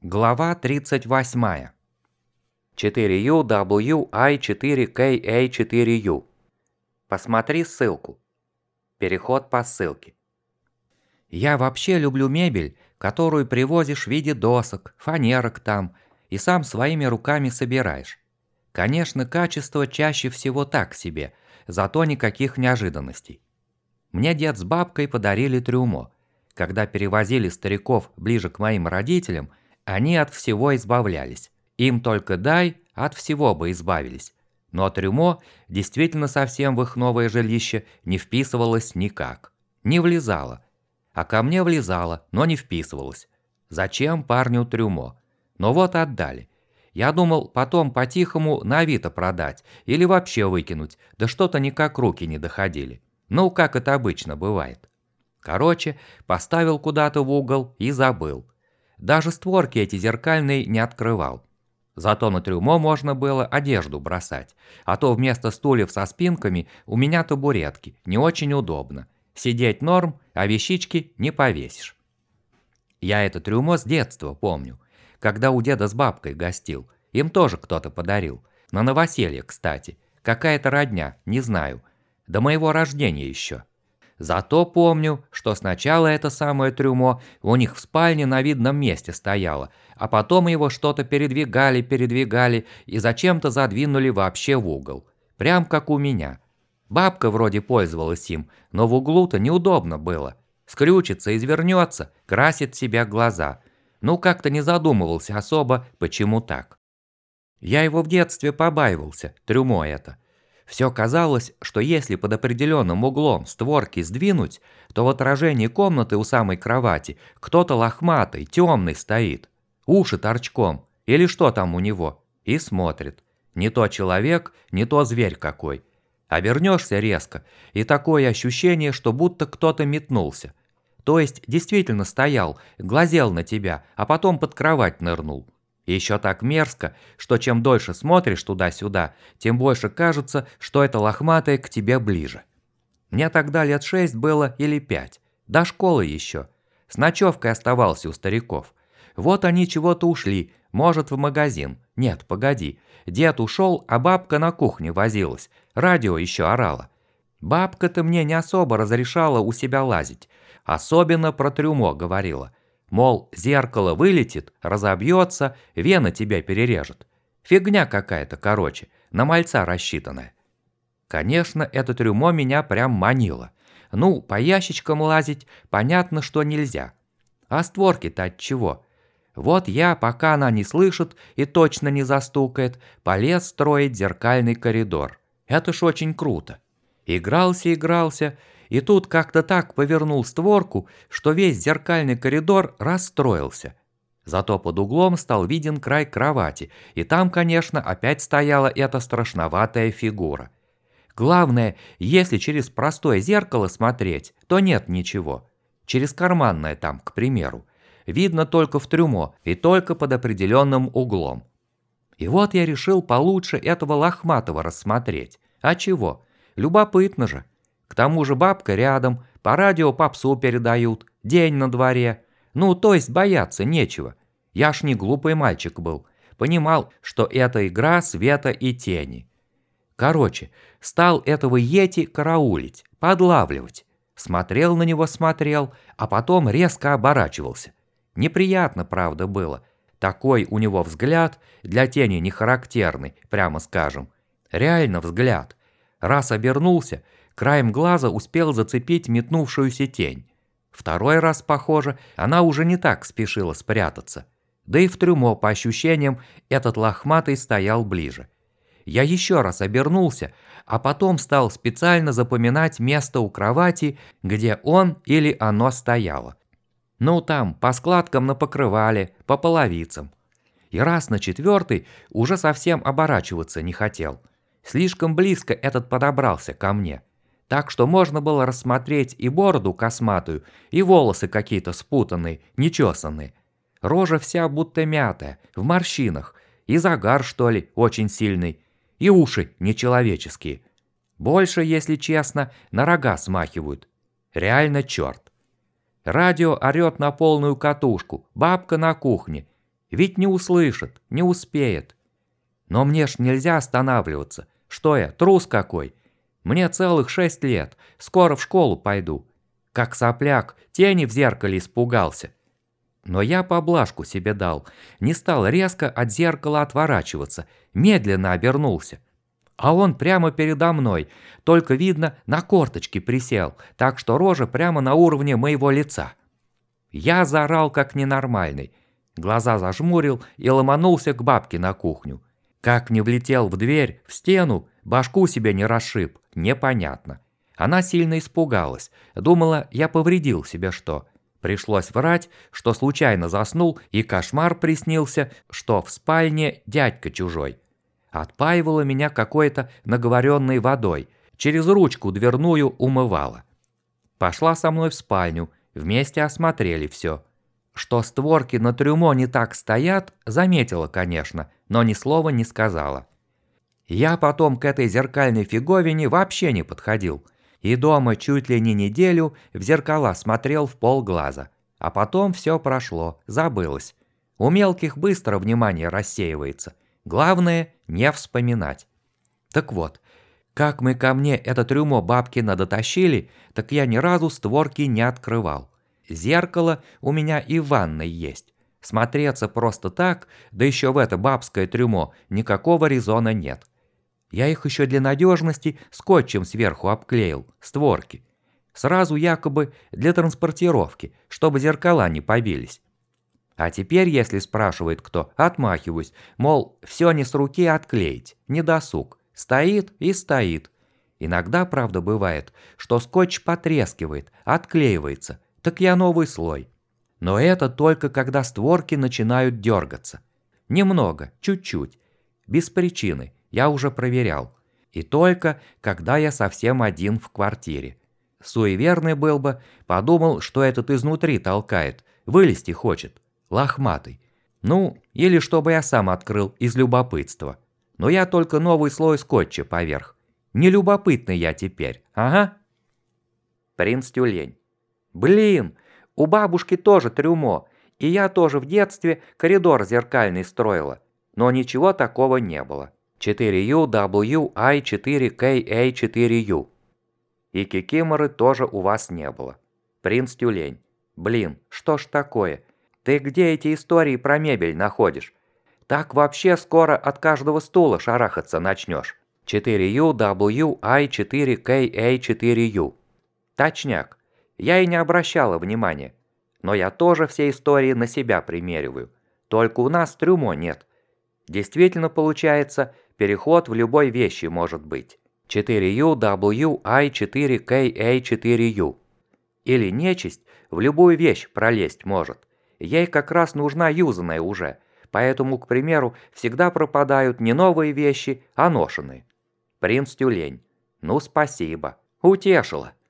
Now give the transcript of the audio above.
Глава 38. 4UWI4KA4U. Посмотри ссылку. Переход по ссылке. Я вообще люблю мебель, которую привозишь в виде досок, фанерок там, и сам своими руками собираешь. Конечно, качество чаще всего так себе, зато никаких неожиданностей. Мне дед с бабкой подарили трюмо. Когда перевозили стариков ближе к моим родителям, они от всего избавлялись. Им только дай, от всего бы избавились. Но трюмо действительно совсем в их новое жилище не вписывалось никак. Не влезало. А ко мне влезало, но не вписывалось. Зачем парню трюмо? Но вот отдали. Я думал потом по-тихому на Авито продать или вообще выкинуть, да что-то никак руки не доходили. Ну, как это обычно бывает. Короче, поставил куда-то в угол и забыл. Даже створки эти зеркальные не открывал. Зато на трюмо можно было одежду бросать, а то вместо стульев со спинками у меня табуретки, не очень удобно. Сидеть норм, а вещички не повесишь. Я это трюмо с детства помню, когда у деда с бабкой гостил. Им тоже кто-то подарил. На новоселье, кстати. Какая-то родня, не знаю. До моего рождения еще. Зато помню, что сначала это самое трюмо у них в спальне на видном месте стояло, а потом его что-то передвигали и зачем-то задвинули вообще в угол. Прям как у меня. Бабка вроде пользовалась им, но в углу-то неудобно было. Скрючится, извернется, красит себя глаза. Ну как-то не задумывался особо, почему так. Я его в детстве побаивался, трюмо это. Все казалось, что если под определенным углом створки сдвинуть, то в отражении комнаты у самой кровати кто-то лохматый, темный стоит. Уши торчком, или что там у него, и смотрит. Не то человек, не то зверь какой. Обернешься резко, и такое ощущение, что будто кто-то метнулся. То есть действительно стоял, глазел на тебя, а потом под кровать нырнул. Еще так мерзко, что чем дольше смотришь туда-сюда, тем больше кажется, что это лохматое к тебе ближе. Мне тогда лет 6 было или 5, до школы еще. С ночевкой оставался у стариков. Вот они чего-то ушли, может в магазин. Нет, погоди. Дед ушел, а бабка на кухне возилась. Радио еще орало. Бабка-то мне не особо разрешала у себя лазить. Особенно про трюмо говорила. Мол, зеркало вылетит, разобьется, вена тебя перережет. Фигня какая-то, короче, на мальца рассчитанная. Конечно, это трюмо меня прям манило. Ну, по ящичкам лазить, понятно, что нельзя. А створки-то от чего? Вот я, пока она не слышит и точно не застукает, полез строить зеркальный коридор. Это ж очень круто. Игрался, и тут как-то так повернул створку, что весь зеркальный коридор расстроился. Зато под углом стал виден край кровати, и там, конечно, опять стояла эта страшноватая фигура. Главное, если через простое зеркало смотреть, то нет ничего. Через карманное там, к примеру. Видно только в трюмо и только под определенным углом. И вот я решил получше этого лохматого рассмотреть. А чего? Любопытно же. К тому же бабка рядом, по радио попсу передают, день на дворе. Ну, то есть бояться нечего. Я ж не глупый мальчик был. Понимал, что это игра света и тени. Короче, стал этого йети караулить, подлавливать. Смотрел на него, а потом резко оборачивался. Неприятно, правда, было. Такой у него взгляд, для тени не характерный, прямо скажем. Реально взгляд. Раз обернулся, краем глаза успел зацепить метнувшуюся тень. Второй раз, похоже, она уже не так спешила спрятаться. Да и в трюмо, по ощущениям, этот лохматый стоял ближе. Я еще раз обернулся, а потом стал специально запоминать место у кровати, где он или оно стояло. Ну там, по складкам на покрывале, по половицам. И раз на четвертый уже совсем оборачиваться не хотел. Слишком близко этот подобрался ко мне. Так что можно было рассмотреть и бороду косматую, и волосы какие-то спутанные, нечесанные. Рожа вся будто мятая, в морщинах, и загар, что ли, очень сильный, и уши нечеловеческие. Больше, если честно, на рога смахивают. Реально черт. Радио орет на полную катушку, бабка на кухне. Ведь не услышит, не успеет. Но мне ж нельзя останавливаться. Что я, трус какой? Мне целых 6 лет, скоро в школу пойду. Как сопляк, тени в зеркале испугался. Но я поблажку себе дал, не стал резко от зеркала отворачиваться, медленно обернулся. А он прямо передо мной, только видно, на корточки присел, так что рожа прямо на уровне моего лица. Я заорал как ненормальный, глаза зажмурил и ломанулся к бабке на кухню. Как не влетел в дверь, в стену, башку себе не расшиб, непонятно. Она сильно испугалась, думала, я повредил себе что. Пришлось врать, что случайно заснул и кошмар приснился, что в спальне дядька чужой. Отпаивала меня какой-то наговоренной водой, через ручку дверную умывала. Пошла со мной в спальню, вместе осмотрели все. Что створки на трюмо не так стоят, заметила, конечно, но ни слова не сказала. Я потом к этой зеркальной фиговине вообще не подходил. И дома чуть ли не неделю в зеркала смотрел в полглаза. А потом все прошло, забылось. У мелких быстро внимание рассеивается. Главное не вспоминать. Так вот, как мы ко мне это трюмо бабкино дотащили, так я ни разу створки не открывал. Зеркало у меня и в ванной есть. Смотреться просто так, да еще в это бабское трюмо, никакого резона нет. Я их еще для надежности скотчем сверху обклеил, створки. Сразу якобы для транспортировки, чтобы зеркала не побились. А теперь, если спрашивает кто, отмахиваюсь, мол, все не с руки отклеить, не досуг. Стоит и стоит. Иногда, правда, бывает, что скотч потрескивает, отклеивается, так я новый слой. Но это только когда створки начинают дергаться. Немного, чуть-чуть, без причины, я уже проверял. И только когда я совсем один в квартире. Суеверный был бы, подумал, что этот изнутри толкает, вылезти хочет, лохматый. Ну, или чтобы я сам открыл из любопытства. Но я только новый слой скотча поверх. Нелюбопытный я теперь, ага. Принц Тюлень. Блин, у бабушки тоже трюмо, и я тоже в детстве коридор зеркальный строила. Но ничего такого не было. 4U-WI-4KA-4U. И кикиморы тоже у вас не было. Принц Тюлень. Блин, что ж такое? Ты где эти истории про мебель находишь? Так вообще скоро от каждого стула шарахаться начнешь. 4U-WI-4KA-4U. Точняк. Я и не обращала внимания. Но я тоже все истории на себя примериваю. Только у нас трюмо нет. Действительно получается, переход в любой вещи может быть. 4U-WI-4KA-4U. Или нечисть в любую вещь пролезть может. Ей как раз нужна юзанная уже. Поэтому, к примеру, всегда пропадают не новые вещи, а ношеные. Принц Тюлень. Ну спасибо. Утешила.